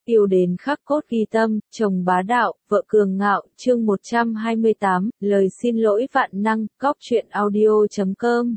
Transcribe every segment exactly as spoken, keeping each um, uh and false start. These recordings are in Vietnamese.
Yêu đến khắc cốt ghi tâm, chồng bá đạo, vợ cường ngạo, chương một trăm hai mươi tám, lời xin lỗi vạn năng, góc truyện audio chấm com.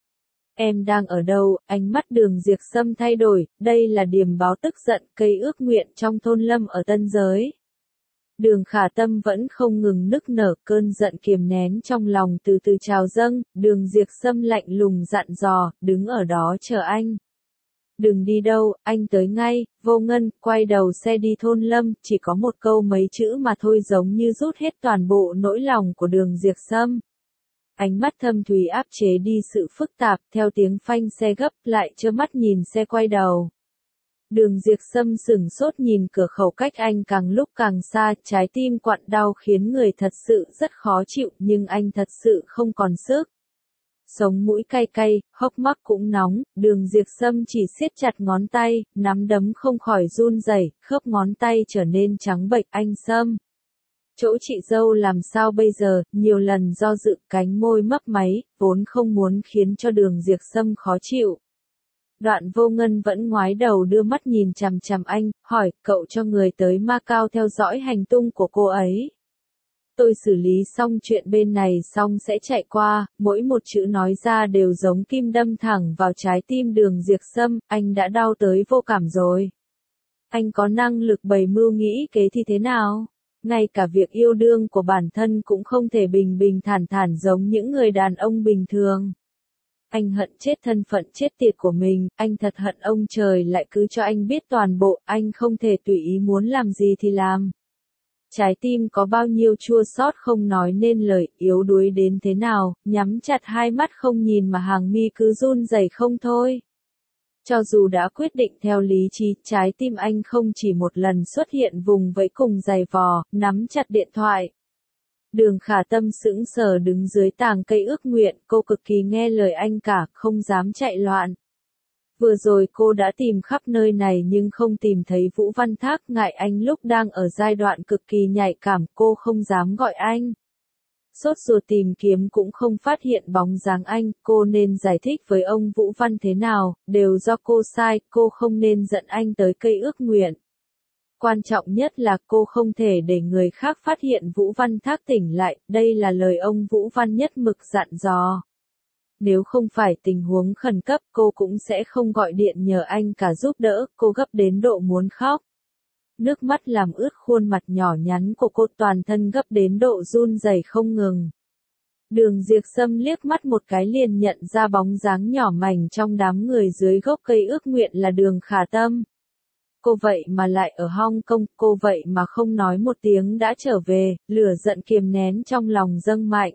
Em đang ở đâu? Ánh mắt Đường Diệp Sâm thay đổi, đây là điềm báo tức giận, cây ước nguyện trong thôn lâm ở Tân Giới. Đường Khả Tâm vẫn không ngừng nức nở, cơn giận kiềm nén trong lòng từ từ trào dâng, Đường Diệp Sâm lạnh lùng dặn dò, đứng ở đó chờ anh. Đừng đi đâu, anh tới ngay. Vô Ngân quay đầu xe đi thôn lâm, chỉ có một câu mấy chữ mà thôi giống như rút hết toàn bộ nỗi lòng của Đường Diệp Sâm. Ánh mắt thâm thúy áp chế đi sự phức tạp, theo tiếng phanh xe gấp lại trơ mắt nhìn xe quay đầu. Đường Diệp Sâm sửng sốt nhìn cửa khẩu cách anh càng lúc càng xa, trái tim quặn đau khiến người thật sự rất khó chịu, nhưng anh thật sự không còn sức. Sống mũi cay cay, hốc mắt cũng nóng, Đường Diệp Sâm chỉ siết chặt ngón tay, nắm đấm không khỏi run rẩy, khớp ngón tay trở nên trắng bệch. Anh Sâm, chỗ chị dâu làm sao bây giờ? Nhiều lần do dự, cánh môi mấp máy, vốn không muốn khiến cho Đường Diệp Sâm khó chịu. Đoạn Vô Ngân vẫn ngoái đầu đưa mắt nhìn chằm chằm anh, hỏi, cậu cho người tới Macau theo dõi hành tung của cô ấy. Tôi xử lý xong chuyện bên này xong sẽ chạy qua, mỗi một chữ nói ra đều giống kim đâm thẳng vào trái tim Đường Diệp Sâm, anh đã đau tới vô cảm rồi. Anh có năng lực bày mưu nghĩ kế thì thế nào? Ngay cả việc yêu đương của bản thân cũng không thể bình bình thản thản giống những người đàn ông bình thường. Anh hận chết thân phận chết tiệt của mình, anh thật hận ông trời lại cứ cho anh biết toàn bộ, anh không thể tùy ý muốn làm gì thì làm. Trái tim có bao nhiêu chua xót không nói nên lời, yếu đuối đến thế nào, nhắm chặt hai mắt không nhìn mà hàng mi cứ run rẩy không thôi. Cho dù đã quyết định theo lý trí, trái tim anh không chỉ một lần xuất hiện vùng vẫy cùng giày vò, nắm chặt điện thoại. Đường Khả Tâm sững sờ đứng dưới tàng cây ước nguyện, cô cực kỳ nghe lời anh cả, không dám chạy loạn. Vừa rồi cô đã tìm khắp nơi này nhưng không tìm thấy Vũ Văn Thác, ngại anh lúc đang ở giai đoạn cực kỳ nhạy cảm, cô không dám gọi anh. Sốt ruột tìm kiếm cũng không phát hiện bóng dáng anh, cô nên giải thích với ông Vũ Văn thế nào, đều do cô sai, cô không nên giận anh tới cây ước nguyện. Quan trọng nhất là cô không thể để người khác phát hiện Vũ Văn Thác tỉnh lại, đây là lời ông Vũ Văn nhất mực dặn dò. Nếu không phải tình huống khẩn cấp, cô cũng sẽ không gọi điện nhờ anh cả giúp đỡ, cô gấp đến độ muốn khóc. Nước mắt làm ướt khuôn mặt nhỏ nhắn của cô, toàn thân gấp đến độ run rẩy không ngừng. Đường Diệp Sâm liếc mắt một cái liền nhận ra bóng dáng nhỏ mảnh trong đám người dưới gốc cây ước nguyện là Đường Khả Tâm. Cô vậy mà lại ở Hong Kong, cô vậy mà không nói một tiếng đã trở về, lửa giận kiềm nén trong lòng dâng mạnh.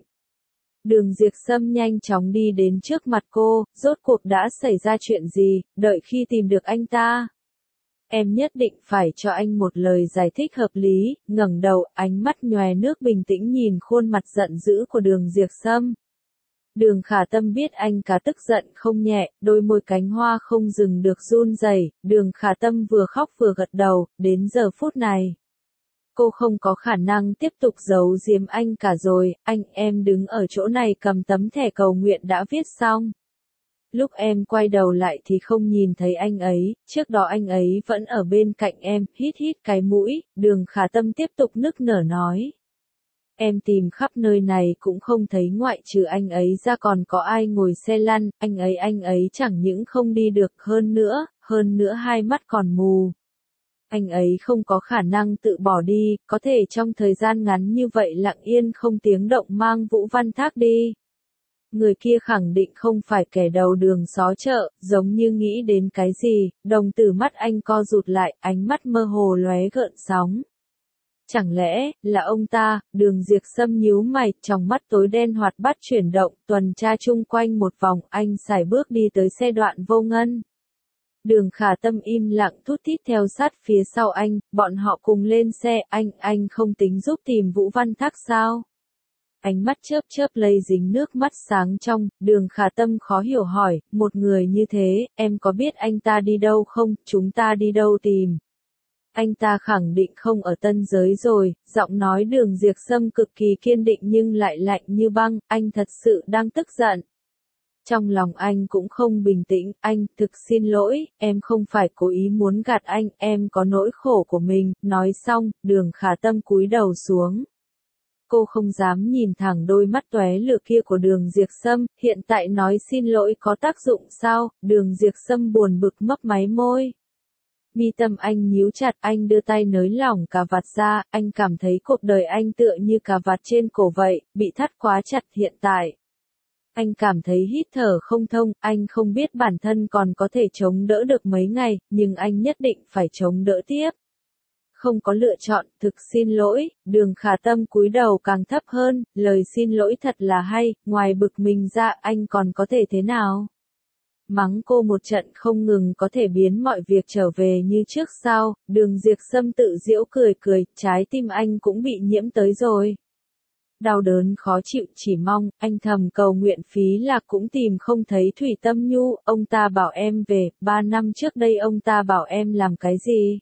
Đường Diệp Sâm nhanh chóng đi đến trước mặt cô, rốt cuộc đã xảy ra chuyện gì, đợi khi tìm được anh ta. Em nhất định phải cho anh một lời giải thích hợp lý, ngẩng đầu, ánh mắt nhòe nước bình tĩnh nhìn khuôn mặt giận dữ của Đường Diệp Sâm. Đường Khả Tâm biết anh cả tức giận không nhẹ, đôi môi cánh hoa không dừng được run rẩy. Đường Khả Tâm vừa khóc vừa gật đầu, đến giờ phút này. Cô không có khả năng tiếp tục giấu giếm anh cả rồi, anh em đứng ở chỗ này cầm tấm thẻ cầu nguyện đã viết xong. Lúc em quay đầu lại thì không nhìn thấy anh ấy, trước đó anh ấy vẫn ở bên cạnh em, hít hít cái mũi, Đường Khả Tâm tiếp tục nức nở nói. Em tìm khắp nơi này cũng không thấy ngoại trừ anh ấy ra còn có ai ngồi xe lăn, anh ấy anh ấy chẳng những không đi được hơn nữa, hơn nữa hai mắt còn mù. Anh ấy không có khả năng tự bỏ đi, có thể trong thời gian ngắn như vậy lặng yên không tiếng động mang Vũ Văn Thác đi. Người kia khẳng định không phải kẻ đầu đường xó chợ, giống như nghĩ đến cái gì, đồng tử mắt anh co rụt lại, ánh mắt mơ hồ lóe gợn sóng. Chẳng lẽ, là ông ta? Đường Diệp Sâm nhíu mày, trong mắt tối đen hoạt bát chuyển động, tuần tra chung quanh một vòng, anh sải bước đi tới xe đoạn Vô Ngân. Đường Khả Tâm im lặng thút thít theo sát phía sau anh, bọn họ cùng lên xe, anh, anh không tính giúp tìm Vũ Văn Thác sao? Ánh mắt chớp chớp lây dính nước mắt sáng trong, Đường Khả Tâm khó hiểu hỏi, một người như thế, em có biết anh ta đi đâu không, chúng ta đi đâu tìm? Anh ta khẳng định không ở Tân Giới rồi, giọng nói Đường Diệp Sâm cực kỳ kiên định nhưng lại lạnh như băng, anh thật sự đang tức giận. Trong lòng anh cũng không bình tĩnh, anh, thực xin lỗi, em không phải cố ý muốn gạt anh, em có nỗi khổ của mình, nói xong, Đường Khả Tâm cúi đầu xuống. Cô không dám nhìn thẳng đôi mắt tóe lửa kia của Đường Diệp Sâm, hiện tại nói xin lỗi có tác dụng sao? Đường Diệp Sâm buồn bực mấp máy môi. Mi tâm anh nhíu chặt, anh đưa tay nới lỏng cà vạt ra, anh cảm thấy cuộc đời anh tựa như cà vạt trên cổ vậy, bị thắt quá chặt hiện tại. Anh cảm thấy hít thở không thông, anh không biết bản thân còn có thể chống đỡ được mấy ngày, nhưng anh nhất định phải chống đỡ tiếp. Không có lựa chọn, thực xin lỗi, Đường Khả Tâm cúi đầu càng thấp hơn, lời xin lỗi thật là hay, ngoài bực mình ra anh còn có thể thế nào? Mắng cô một trận không ngừng có thể biến mọi việc trở về như trước sao, Đường Diệp Sâm tự giễu cười cười, trái tim anh cũng bị nhiễm tới rồi. Đau đớn khó chịu, chỉ mong, anh thầm cầu nguyện phí là cũng tìm không thấy Thủy Tâm Nhu, ông ta bảo em về, ba năm trước đây ông ta bảo em làm cái gì?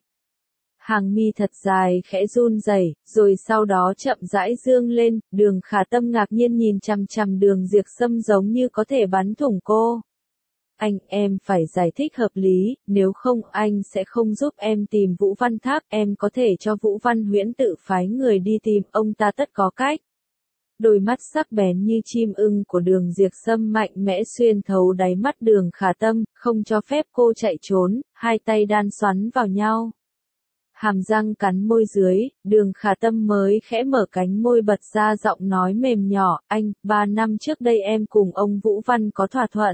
Hàng mi thật dài khẽ run rẩy, rồi sau đó chậm rãi dương lên, Đường Khả Tâm ngạc nhiên nhìn chằm chằm Đường Diệp Sâm giống như có thể bắn thủng cô. Anh, em phải giải thích hợp lý, nếu không anh sẽ không giúp em tìm Vũ Văn Thác, em có thể cho Vũ Văn Huyễn tự phái người đi tìm, ông ta tất có cách. Đôi mắt sắc bén như chim ưng của Đường Diệp Sâm mạnh mẽ xuyên thấu đáy mắt Đường Khả Tâm, không cho phép cô chạy trốn, hai tay đan xoắn vào nhau. Hàm răng cắn môi dưới, Đường Khả Tâm mới khẽ mở cánh môi bật ra giọng nói mềm nhỏ, anh, ba năm trước đây em cùng ông Vũ Văn có thỏa thuận.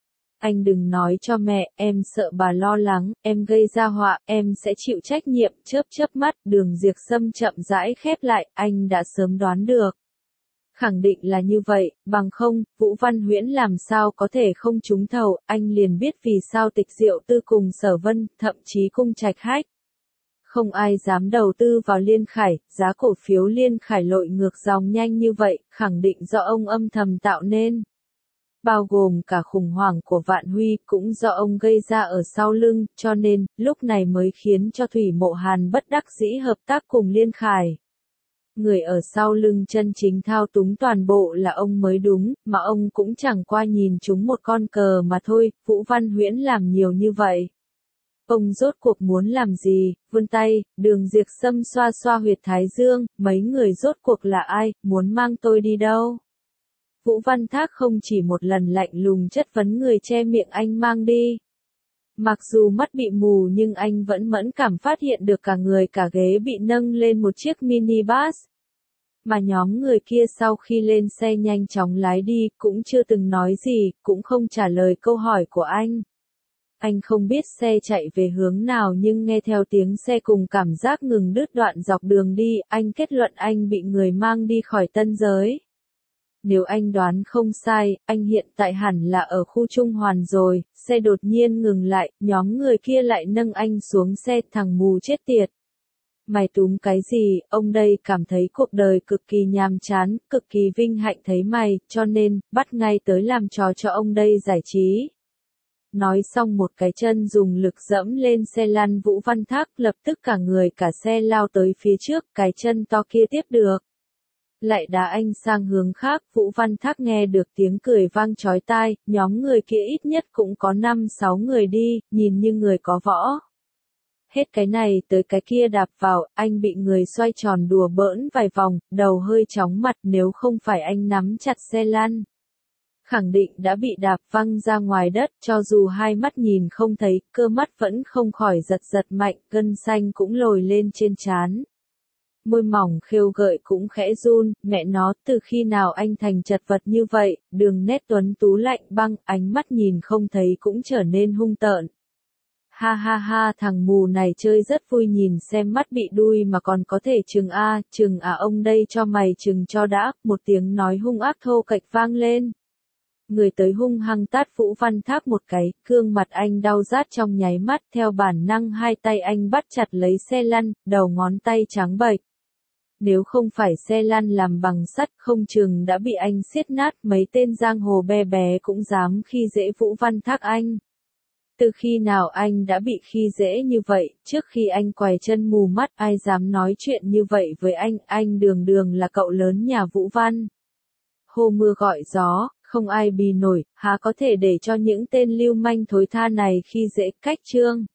Anh đừng nói cho mẹ, em sợ bà lo lắng, em gây ra họa, em sẽ chịu trách nhiệm, chớp chớp mắt, Đường Diệp Sâm chậm rãi khép lại, anh đã sớm đoán được. Khẳng định là như vậy, bằng không, Vũ Văn Huyễn làm sao có thể không trúng thầu, anh liền biết vì sao Tịch Diệu Tư cùng Sở Vân, thậm chí Cung Trạch Hách. Không ai dám đầu tư vào Liên Khải, giá cổ phiếu Liên Khải lội ngược dòng nhanh như vậy, khẳng định do ông âm thầm tạo nên. Bao gồm cả khủng hoảng của Vạn Huy cũng do ông gây ra ở sau lưng, cho nên, lúc này mới khiến cho Thủy Mộ Hàn bất đắc dĩ hợp tác cùng Liên Khải. Người ở sau lưng chân chính thao túng toàn bộ là ông mới đúng, mà ông cũng chẳng qua nhìn chúng một con cờ mà thôi, Vũ Văn Huyễn làm nhiều như vậy. Ông rốt cuộc muốn làm gì, vươn tay, Đường Diệp Sâm xoa xoa huyệt thái dương, mấy người rốt cuộc là ai, muốn mang tôi đi đâu? Vũ Văn Thác không chỉ một lần lạnh lùng chất vấn người che miệng anh mang đi. Mặc dù mắt bị mù nhưng anh vẫn mẫn cảm phát hiện được cả người cả ghế bị nâng lên một chiếc minibus. Mà nhóm người kia sau khi lên xe nhanh chóng lái đi, cũng chưa từng nói gì, cũng không trả lời câu hỏi của anh. Anh không biết xe chạy về hướng nào nhưng nghe theo tiếng xe cùng cảm giác ngừng đứt đoạn dọc đường đi, anh kết luận anh bị người mang đi khỏi tân giới. Nếu anh đoán không sai, anh hiện tại hẳn là ở khu Trung Hoàn rồi, xe đột nhiên ngừng lại, nhóm người kia lại nâng anh xuống xe, thằng mù chết tiệt. Mày túm cái gì, ông đây cảm thấy cuộc đời cực kỳ nhàm chán, cực kỳ vinh hạnh thấy mày, cho nên, bắt ngay tới làm trò cho ông đây giải trí. Nói xong một cái chân dùng lực dẫm lên xe lăn Vũ Văn Thác, lập tức cả người cả xe lao tới phía trước, cái chân to kia tiếp được. Lại đá anh sang hướng khác, Vũ Văn Thác nghe được tiếng cười vang chói tai, nhóm người kia ít nhất cũng có năm sáu người đi, nhìn như người có võ. Hết cái này tới cái kia đạp vào, anh bị người xoay tròn đùa bỡn vài vòng, đầu hơi chóng mặt nếu không phải anh nắm chặt xe lăn. Khẳng định đã bị đạp văng ra ngoài đất, cho dù hai mắt nhìn không thấy, cơ mắt vẫn không khỏi giật giật mạnh, gân xanh cũng lồi lên trên trán. Môi mỏng khêu gợi cũng khẽ run, mẹ nó, từ khi nào anh thành chật vật như vậy, đường nét tuấn tú lạnh băng, ánh mắt nhìn không thấy cũng trở nên hung tợn. Ha ha ha, thằng mù này chơi rất vui, nhìn xem mắt bị đuôi mà còn có thể chừng a, chừng à, ông đây cho mày chừng cho đã, một tiếng nói hung ác thô kệch vang lên. Người tới hung hăng tát Vũ Văn Thác một cái, gương mặt anh đau rát trong nháy mắt, theo bản năng hai tay anh bắt chặt lấy xe lăn, đầu ngón tay trắng bệch. Nếu không phải xe lăn làm bằng sắt, không chừng đã bị anh siết nát, mấy tên giang hồ be bé cũng dám khi dễ Vũ Văn Thác anh. Từ khi nào anh đã bị khi dễ như vậy, trước khi anh quài chân mù mắt, ai dám nói chuyện như vậy với anh, anh đường đường là cậu lớn nhà Vũ Văn. Hô mưa gọi gió, không ai bì nổi, há có thể để cho những tên lưu manh thối tha này khi dễ cách Trương